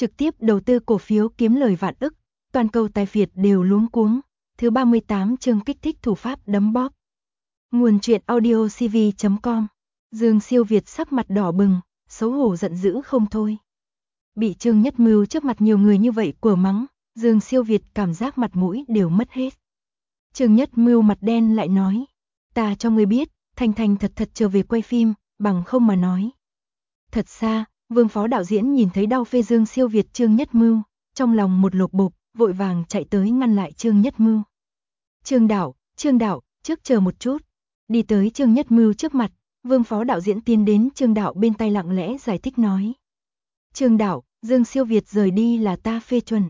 trực tiếp đầu tư cổ phiếu kiếm lời vạn ức, toàn cầu tài phiệt đều luống cuống. Thứ 38 chương kích thích thủ pháp đấm bóp. Nguồn truyện audio cv.com. Dương Siêu Việt sắc mặt đỏ bừng, xấu hổ giận dữ không thôi. Bị Trương Nhất Mưu trước mặt nhiều người như vậy của mắng, Dương Siêu Việt cảm giác mặt mũi đều mất hết. Trương Nhất Mưu mặt đen lại nói, ta cho ngươi biết, thành thành thật thật trở về quay phim, bằng không mà nói. Thật xa, Vương phó đạo diễn nhìn thấy đau phê Dương Siêu Việt Trương Nhất Mưu, trong lòng một lột bột, vội vàng chạy tới ngăn lại Trương Nhất Mưu. Trương đạo, trước chờ một chút. Đi tới Trương Nhất Mưu trước mặt, Vương phó đạo diễn tiến đến Trương đạo bên tay lặng lẽ giải thích nói. Trương đạo, Dương Siêu Việt rời đi là ta phê chuẩn.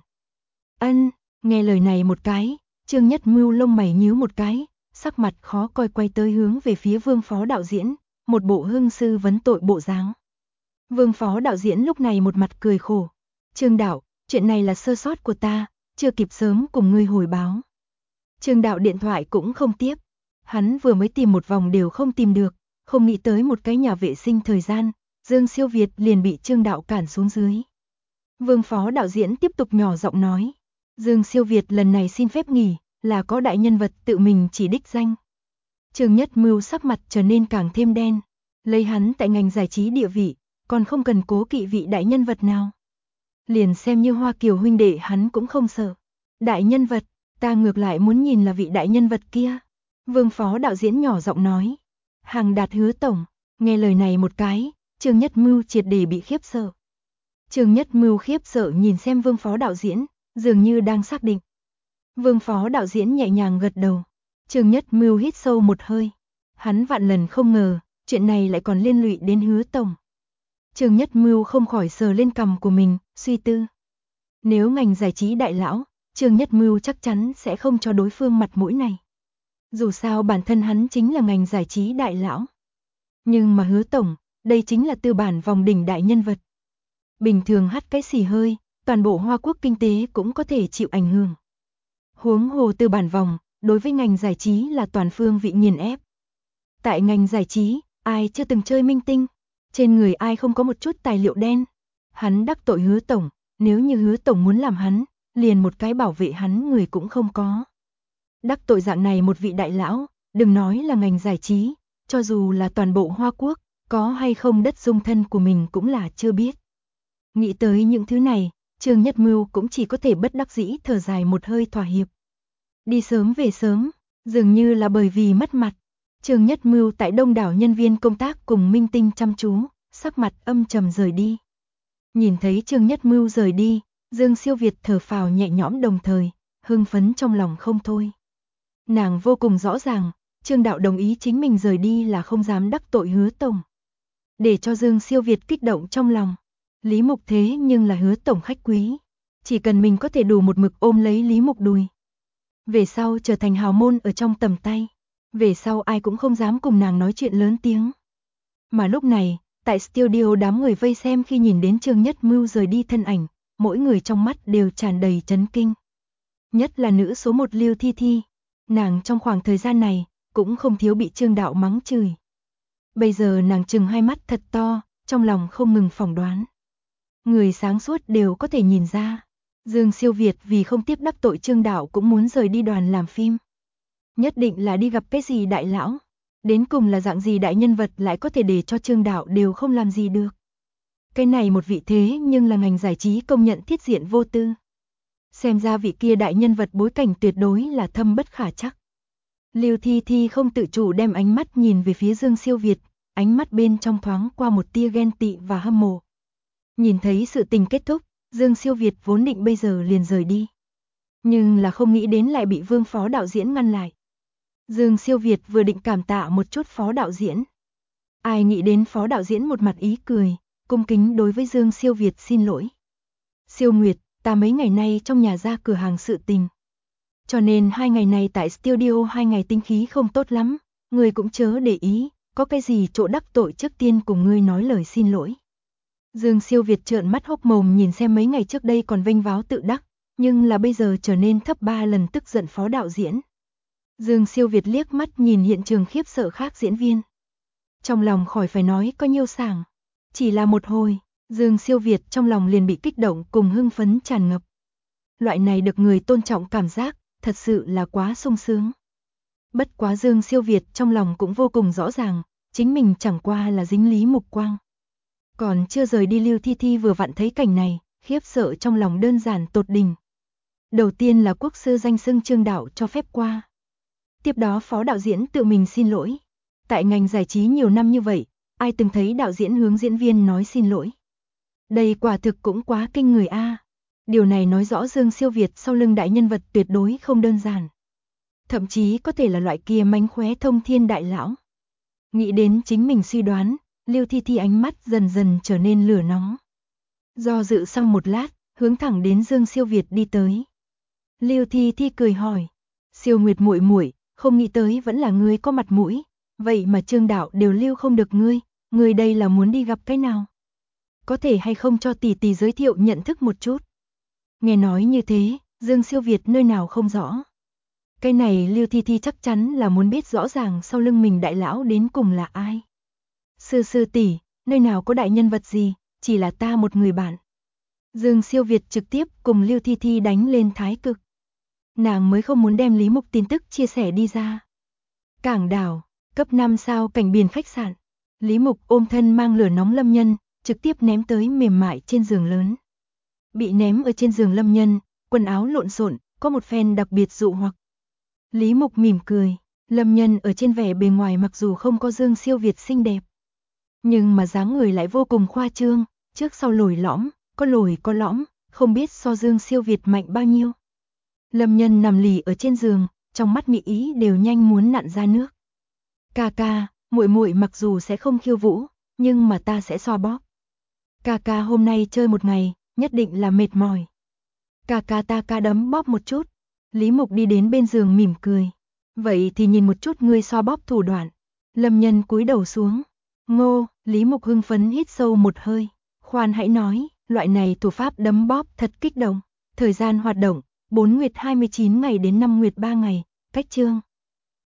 Ân, nghe lời này một cái, Trương Nhất Mưu lông mày nhíu một cái, sắc mặt khó coi quay tới hướng về phía Vương phó đạo diễn, một bộ hưng sư vấn tội bộ dáng. Vương phó đạo diễn lúc này một mặt cười khổ. Trương đạo, chuyện này là sơ sót của ta, chưa kịp sớm cùng ngươi hồi báo. Trương đạo điện thoại cũng không tiếp. Hắn vừa mới tìm một vòng đều không tìm được, không nghĩ tới một cái nhà vệ sinh thời gian, Dương Siêu Việt liền bị Trương đạo cản xuống dưới. Vương phó đạo diễn tiếp tục nhỏ giọng nói. Dương Siêu Việt lần này xin phép nghỉ, là có đại nhân vật tự mình chỉ đích danh. Trương Nhất Mưu sắc mặt trở nên càng thêm đen. Lấy hắn tại ngành giải trí địa vị, còn không cần cố kỵ vị đại nhân vật nào. Liền xem như Hoa Kiều huynh đệ hắn cũng không sợ. Đại nhân vật, ta ngược lại muốn nhìn là vị đại nhân vật kia. Vương phó đạo diễn nhỏ giọng nói. Hàng Đạt Hứa tổng, nghe lời này một cái, Trương Nhất Mưu triệt để bị khiếp sợ. Trương Nhất Mưu khiếp sợ nhìn xem Vương phó đạo diễn, dường như đang xác định. Vương phó đạo diễn nhẹ nhàng gật đầu. Trương Nhất Mưu hít sâu một hơi. Hắn vạn lần không ngờ, chuyện này lại còn liên lụy đến Hứa tổng. Trương Nhất Mưu không khỏi sờ lên cằm của mình, suy tư. Nếu ngành giải trí đại lão, Trương Nhất Mưu chắc chắn sẽ không cho đối phương mặt mũi này. Dù sao bản thân hắn chính là ngành giải trí đại lão. Nhưng mà Hứa tổng, đây chính là tư bản vòng đỉnh đại nhân vật. Bình thường hắt cái xì hơi, toàn bộ Hoa Quốc kinh tế cũng có thể chịu ảnh hưởng. Huống hồ tư bản vòng, đối với ngành giải trí là toàn phương vị nghiền ép. Tại ngành giải trí, ai chưa từng chơi minh tinh, trên người ai không có một chút tài liệu đen. Hắn đắc tội Hứa tổng, nếu như Hứa tổng muốn làm hắn, liền một cái bảo vệ hắn người cũng không có. Đắc tội dạng này một vị đại lão, đừng nói là ngành giải trí, cho dù là toàn bộ Hoa Quốc, có hay không đất dung thân của mình cũng là chưa biết. Nghĩ tới những thứ này, Trương Nhất Mưu cũng chỉ có thể bất đắc dĩ thở dài một hơi thỏa hiệp. Đi sớm về sớm, dường như là bởi vì mất mặt. Trương Nhất Mưu tại đông đảo nhân viên công tác cùng minh tinh chăm chú, sắc mặt âm trầm rời đi. Nhìn thấy Trương Nhất Mưu rời đi, Dương Siêu Việt thở phào nhẹ nhõm đồng thời, hưng phấn trong lòng không thôi. Nàng vô cùng rõ ràng, Trương đạo đồng ý chính mình rời đi là không dám đắc tội Hứa tổng. Để cho Dương Siêu Việt kích động trong lòng, Lý Mục thế nhưng là Hứa tổng khách quý, chỉ cần mình có thể đủ một mực ôm lấy Lý Mục đùi. Về sau trở thành hào môn ở trong tầm tay, về sau ai cũng không dám cùng nàng nói chuyện lớn tiếng. Mà lúc này, tại studio đám người vây xem khi nhìn đến Trương Nhất Mưu rời đi thân ảnh, mỗi người trong mắt đều tràn đầy chấn kinh. Nhất là nữ số 1 Lưu Thi Thi, nàng trong khoảng thời gian này cũng không thiếu bị Trương đạo mắng chửi. Bây giờ nàng trừng hai mắt thật to, trong lòng không ngừng phỏng đoán. Người sáng suốt đều có thể nhìn ra, Dương Siêu Việt vì không tiếp đắc tội Trương đạo cũng muốn rời đi đoàn làm phim. Nhất định là đi gặp cái gì đại lão, đến cùng là dạng gì đại nhân vật lại có thể để cho Trương đạo đều không làm gì được. Cái này một vị thế nhưng là ngành giải trí công nhận thiết diện vô tư. Xem ra vị kia đại nhân vật bối cảnh tuyệt đối là thâm bất khả trắc. Lưu Thi Thi không tự chủ đem ánh mắt nhìn về phía Dương Siêu Việt, ánh mắt bên trong thoáng qua một tia ghen tị và hâm mộ. Nhìn thấy sự tình kết thúc, Dương Siêu Việt vốn định bây giờ liền rời đi. Nhưng là không nghĩ đến lại bị Vương phó đạo diễn ngăn lại. Dương Siêu Việt vừa định cảm tạ một chút phó đạo diễn. Ai nghĩ đến phó đạo diễn một mặt ý cười, cung kính đối với Dương Siêu Việt xin lỗi. Siêu Nguyệt, ta mấy ngày nay trong nhà ra cửa hàng sự tình. Cho nên 2 ngày này tại studio 2 ngày tinh khí không tốt lắm, ngươi cũng chớ để ý, có cái gì chỗ đắc tội trước tiên cùng ngươi nói lời xin lỗi. Dương Siêu Việt trợn mắt hốc mồm nhìn xem mấy ngày trước đây còn vênh váo tự đắc, nhưng là bây giờ trở nên thấp 3 lần tức giận phó đạo diễn. Dương Siêu Việt liếc mắt nhìn hiện trường khiếp sợ khác diễn viên. Trong lòng khỏi phải nói có nhiêu sảng. Chỉ là một hồi, Dương Siêu Việt trong lòng liền bị kích động cùng hưng phấn tràn ngập. Loại này được người tôn trọng cảm giác, thật sự là quá sung sướng. Bất quá Dương Siêu Việt trong lòng cũng vô cùng rõ ràng, chính mình chẳng qua là dính Lý Mục Quang. Còn chưa rời đi Lưu Thi Thi vừa vặn thấy cảnh này, khiếp sợ trong lòng đơn giản tột đỉnh. Đầu tiên là quốc sư danh xưng Trương đạo cho phép qua. Tiếp đó phó đạo diễn tự mình xin lỗi. Tại ngành giải trí nhiều năm như vậy, ai từng thấy đạo diễn hướng diễn viên nói xin lỗi. Đây quả thực cũng quá kinh người a. Điều này nói rõ Dương Siêu Việt sau lưng đại nhân vật tuyệt đối không đơn giản. Thậm chí có thể là loại kia mánh khóe thông thiên đại lão. Nghĩ đến chính mình suy đoán, Lưu Thi Thi ánh mắt dần dần trở nên lửa nóng. Do dự sau một lát, hướng thẳng đến Dương Siêu Việt đi tới. Lưu Thi Thi cười hỏi, Siêu Nguyệt muội muội, không nghĩ tới vẫn là ngươi có mặt mũi, vậy mà Trương đạo đều lưu không được ngươi đây là muốn đi gặp cái nào? Có thể hay không cho tỷ tỷ giới thiệu nhận thức một chút? Nghe nói như thế, Dương Siêu Việt nơi nào không rõ. Cái này Lưu Thi Thi chắc chắn là muốn biết rõ ràng sau lưng mình đại lão đến cùng là ai. Sư tỷ, nơi nào có đại nhân vật gì, chỉ là ta một người bạn. Dương Siêu Việt trực tiếp cùng Lưu Thi Thi đánh lên thái cực. Nàng mới không muốn đem Lý Mục tin tức chia sẻ đi ra. Cảng đảo, cấp 5 sao cảnh biển khách sạn. Lý Mục ôm thân mang lửa nóng Lâm Nhân, trực tiếp ném tới mềm mại trên giường lớn. Bị ném ở trên giường Lâm Nhân, quần áo lộn xộn, có một phen đặc biệt dụ hoặc. Lý Mục mỉm cười, Lâm Nhân ở trên vẻ bề ngoài mặc dù không có Dương Siêu Việt xinh đẹp, nhưng mà dáng người lại vô cùng khoa trương, trước sau lồi lõm, có lồi có lõm, không biết so Dương Siêu Việt mạnh bao nhiêu. Lâm Nhân nằm lì ở trên giường, trong mắt mỹ ý đều nhanh muốn nặn ra nước. Ca ca, muội muội mặc dù sẽ không khiêu vũ, nhưng mà ta sẽ xoa bóp. Ca ca hôm nay chơi một ngày, nhất định là mệt mỏi. Ca ca ta ca đấm bóp một chút. Lý Mục đi đến bên giường mỉm cười. Vậy thì nhìn một chút ngươi xoa bóp thủ đoạn. Lâm Nhân cúi đầu xuống. Ngô, Lý Mục hưng phấn hít sâu một hơi. Khoan hãy nói, loại này thủ pháp đấm bóp thật kích động. Thời gian hoạt động, 4 nguyệt 29 ngày đến 5 nguyệt 3 ngày, cách chương.